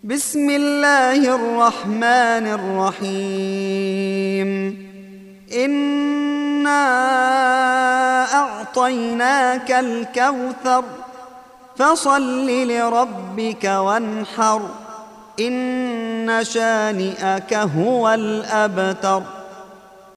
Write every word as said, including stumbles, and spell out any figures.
بسم الله الرحمن الرحيم إنا أعطيناك الكوثر فصل لربك وانحر إن شانئك هو الأبتر.